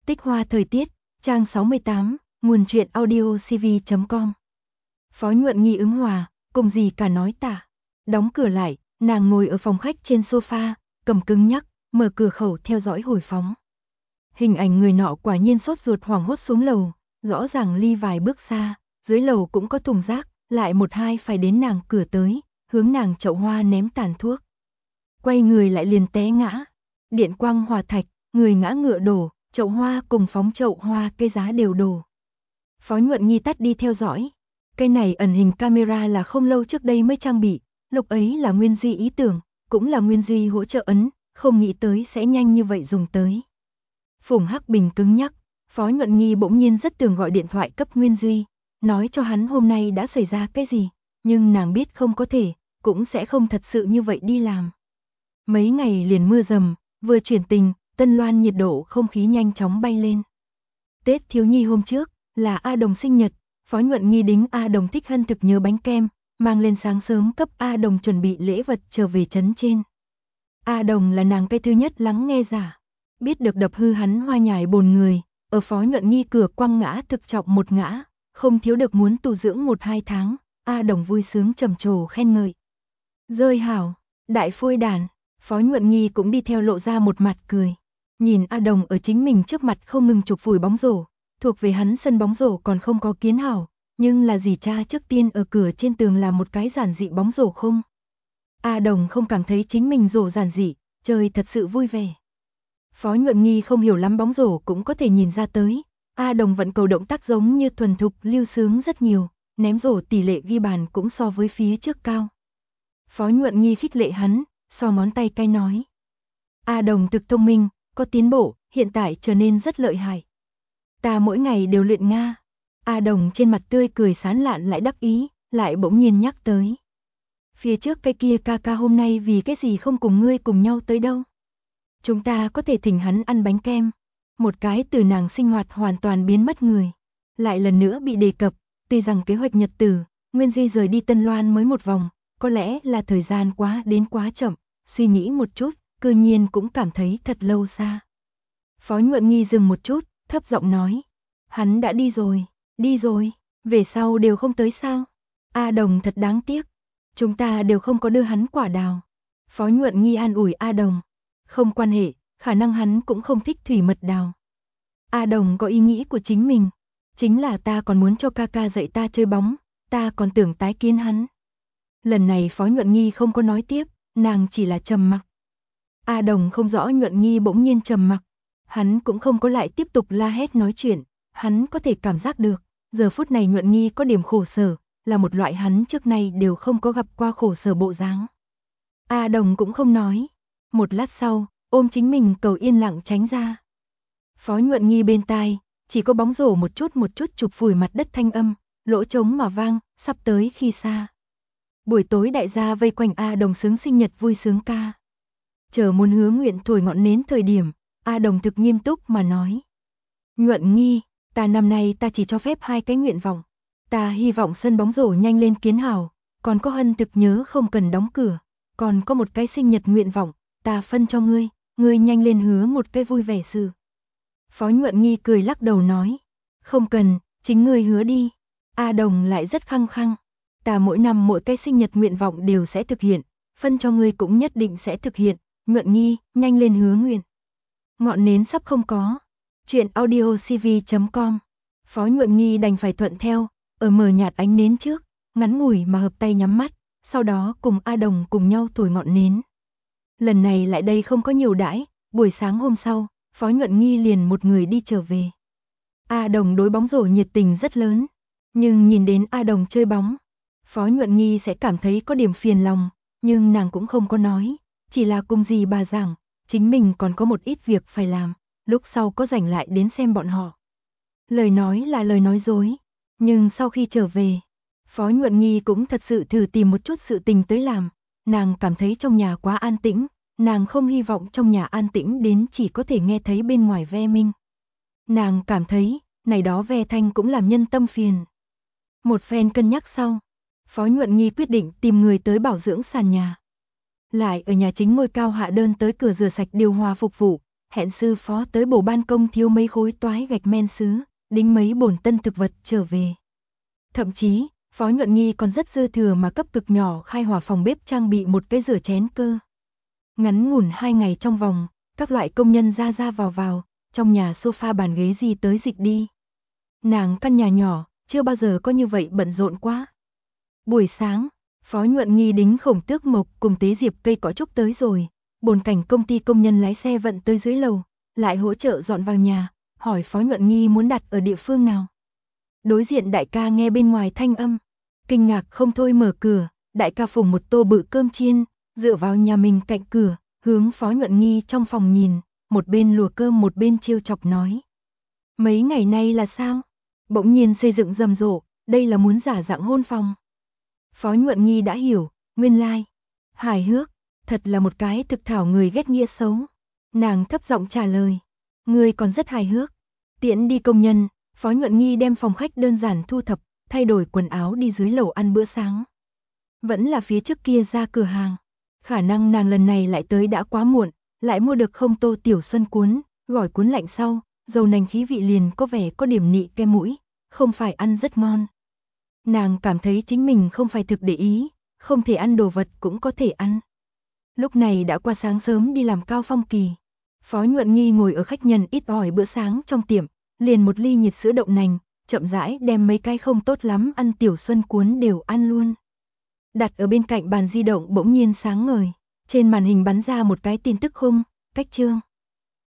Tích Hoa thời tiết, trang 68, nguồn truyện audio cv.com. Phó Nhuận Nghi ứng hòa, cùng gì cả nói tả. Đóng cửa lại, nàng ngồi ở phòng khách trên sofa, cầm cứng nhắc, mở cửa khẩu theo dõi hồi phóng. Hình ảnh người nọ quả nhiên sốt ruột hoảng hốt xuống lầu, rõ ràng ly vài bước xa, dưới lầu cũng có thùng rác, lại một hai phải đến nàng cửa tới, hướng nàng chậu hoa ném tàn thuốc. Quay người lại liền té ngã, điện quang hỏa thạch, người ngã ngựa đổ, chậu hoa cùng phóng chậu hoa cây giá đều đổ. Phó Nhuận Nghi tắt đi theo dõi. Cái này ẩn hình camera là không lâu trước đây mới trang bị, lúc ấy là Nguyên Duy ý tưởng, cũng là Nguyên Duy hỗ trợ ấn, không nghĩ tới sẽ nhanh như vậy dùng tới. Phùng Hắc Bình cứng nhắc, Phó Nhuận Nghi bỗng nhiên rất tưởng gọi điện thoại cấp Nguyên Duy, nói cho hắn hôm nay đã xảy ra cái gì, nhưng nàng biết không có thể, cũng sẽ không thật sự như vậy đi làm. Mấy ngày liền mưa dầm, vừa chuyển tình, Tân Loan nhiệt độ không khí nhanh chóng bay lên. Tết thiếu nhi hôm trước, là A Đồng sinh nhật, Phó Nhuận Nghi đính A Đồng thích hân thực nhớ bánh kem, mang lên sáng sớm cấp A Đồng chuẩn bị lễ vật trở về trấn trên. A Đồng là nàng cái thứ nhất lắng nghe giả, biết được đập hư hắn hoa nhài bồn người, ở Phó Nhuận Nghi cửa quăng ngã thực trọng một ngã, không thiếu được muốn tu dưỡng 1-2 tháng, A Đồng vui sướng trầm trồ khen ngợi. Rơi hảo, đại phôi đàn, Phó Nhuận Nghi cũng đi theo lộ ra một mặt cười. Nhìn A Đồng ở chính mình trước mặt không ngừng chụp phủi bóng rổ, thuộc về hắn sân bóng rổ còn không có kiến hảo, nhưng là dì cha trước tiên ở cửa trên tường là một cái giản dị bóng rổ không. A Đồng không cảm thấy chính mình rổ giản dị, chơi thật sự vui vẻ. Phó Nhuận Nghi không hiểu lắm bóng rổ cũng có thể nhìn ra tới, A Đồng vận cầu động tác giống như thuần thục lưu sướng rất nhiều, ném rổ tỷ lệ ghi bàn cũng so với phía trước cao. Phó Nhuận Nghi khích lệ hắn, so ngón tay cay nói. A Đồng thực thông minh, có tiến bộ, hiện tại trở nên rất lợi hại. Ta mỗi ngày đều luyện Nga. A Đồng trên mặt tươi cười sán lạn lại đắc ý, lại bỗng nhiên nhắc tới. Phía trước cái kia ca ca hôm nay vì cái gì không cùng ngươi cùng nhau tới đâu. Chúng ta có thể thỉnh hắn ăn bánh kem. Một cái từ nàng sinh hoạt hoàn toàn biến mất người. Lại lần nữa bị đề cập, tuy rằng kế hoạch nhật tử, Nguyên Di rời đi Tân Loan mới một vòng, có lẽ là thời gian quá chậm, suy nghĩ một chút, cư nhiên cũng cảm thấy thật lâu xa. Phó Nhuận Nghi dừng một chút, thấp giọng nói. Hắn đã đi rồi, về sau đều không tới sao? A Đồng thật đáng tiếc, chúng ta đều không có đưa hắn quả đào. Phó Nhuận Nghi an ủi A Đồng. Không quan hệ, khả năng hắn cũng không thích thủy mật đào. A Đồng có ý nghĩ của chính mình, chính là ta còn muốn cho ca ca dạy ta chơi bóng, ta còn tưởng tái kiến hắn. Lần này Phó Nhuận Nghi không có nói tiếp, nàng chỉ là trầm mặc. A Đồng không rõ Nhuận Nghi bỗng nhiên trầm mặc, hắn cũng không có lại tiếp tục la hét nói chuyện, hắn có thể cảm giác được, giờ phút này Nhuận Nghi có điểm khổ sở, là một loại hắn trước nay đều không có gặp qua khổ sở bộ dáng. A Đồng cũng không nói, một lát sau, ôm chính mình cầu yên lặng tránh ra. Phó Nhuận Nghi bên tai, chỉ có bóng rổ một chút chụp phủi mặt đất thanh âm, lỗ trống mà vang, sắp tới khi xa. Buổi tối đại gia vây quanh A Đồng sướng sinh nhật vui sướng ca. Chờ muốn hứa nguyện thổi ngọn nến thời điểm, A Đồng thực nghiêm túc mà nói. Nhuận Nghi, ta năm nay ta chỉ cho phép 2 cái nguyện vọng. Ta hy vọng sân bóng rổ nhanh lên kiến hảo, còn có hân thực nhớ không cần đóng cửa, còn có một cái sinh nhật nguyện vọng, ta phân cho ngươi nhanh lên hứa một cái vui vẻ sự. Phó Nhuận Nghi cười lắc đầu nói. Không cần, chính ngươi hứa đi. A Đồng lại rất khăng khăng. Ta mỗi năm mỗi cái sinh nhật nguyện vọng đều sẽ thực hiện, phân cho ngươi cũng nhất định sẽ thực hiện. Nhuận Nghi, nhanh lên hứa nguyện. Ngọn nến sắp không có. Chuyện audio cv.com. Phó Nhuận Nghi đành phải thuận theo, ở mờ nhạt ánh nến trước, ngắn ngủi mà hợp tay nhắm mắt, sau đó cùng A Đồng cùng nhau thổi ngọn nến. Lần này lại đây không có nhiều đãi, buổi sáng hôm sau, Phó Nhuận Nghi liền một người đi trở về. A Đồng đối bóng rổ nhiệt tình rất lớn, nhưng nhìn đến A Đồng chơi bóng, Phó Nhuận Nghi sẽ cảm thấy có điểm phiền lòng, nhưng nàng cũng không có nói, chỉ là cùng dì bà giảng, chính mình còn có một ít việc phải làm, lúc sau có rảnh lại đến xem bọn họ. Lời nói là lời nói dối, nhưng sau khi trở về, Phó Nhuận Nghi cũng thật sự thử tìm một chút sự tình tới làm, nàng cảm thấy trong nhà quá an tĩnh, nàng không hy vọng trong nhà an tĩnh đến chỉ có thể nghe thấy bên ngoài ve minh. Nàng cảm thấy, này đó ve thanh cũng làm nhân tâm phiền. Một phen cân nhắc sau, Phó Nhuận Nghi quyết định tìm người tới bảo dưỡng sàn nhà. Lại ở nhà chính ngôi cao hạ đơn tới cửa rửa sạch điều hòa phục vụ, hẹn sư phó tới bổ ban công thiếu mấy khối toái gạch men sứ, đính mấy bổn tân thực vật trở về. Thậm chí, Phó Nhuận Nghi còn rất dư thừa mà cấp cực nhỏ khai hỏa phòng bếp trang bị một cái rửa chén cơ. Ngắn ngủn 2 ngày trong vòng, các loại công nhân ra ra vào vào, trong nhà sofa bàn ghế gì tới dịch đi. Nàng căn nhà nhỏ, chưa bao giờ có như vậy bận rộn quá. Buổi sáng, Phó Nhuận Nghi đính Khổng Tước Mộc cùng Tế Diệp cây cỏ trúc tới rồi, bồn cảnh công ty công nhân lái xe vận tới dưới lầu, lại hỗ trợ dọn vào nhà, hỏi Phó Nhuận Nghi muốn đặt ở địa phương nào. Đối diện đại ca nghe bên ngoài thanh âm, kinh ngạc không thôi mở cửa, đại ca phùng một tô bự cơm chiên, dựa vào nhà mình cạnh cửa, hướng Phó Nhuận Nghi trong phòng nhìn, một bên lùa cơm một bên trêu chọc nói. Mấy ngày nay là sao? Bỗng nhiên xây dựng rầm rộ, đây là muốn giả dạng hôn phòng. Phó Nhuận Nghi đã hiểu, nguyên lai. Hài hước, thật là một cái thực thảo người ghét nghĩa xấu. Nàng thấp giọng trả lời, người còn rất hài hước. Tiễn đi công nhân, Phó Nhuận Nghi đem phòng khách đơn giản thu thập, thay đổi quần áo đi dưới lầu ăn bữa sáng. Vẫn là phía trước kia ra cửa hàng. Khả năng nàng lần này lại tới đã quá muộn, lại mua được không tô tiểu xuân cuốn, gỏi cuốn lạnh sau, dầu nành khí vị liền có vẻ có điểm nị kem mũi, không phải ăn rất ngon. Nàng cảm thấy chính mình không phải thực để ý, không thể ăn đồ vật cũng có thể ăn. Lúc này đã qua sáng sớm đi làm cao phong kỳ. Phó Nhuận Nghi ngồi ở khách nhân ít ỏi bữa sáng trong tiệm, liền một ly nhiệt sữa đậu nành, chậm rãi đem mấy cái không tốt lắm ăn tiểu xuân cuốn đều ăn luôn. Đặt ở bên cạnh bàn di động bỗng nhiên sáng ngời, trên màn hình bắn ra một cái tin tức khung, cách chương.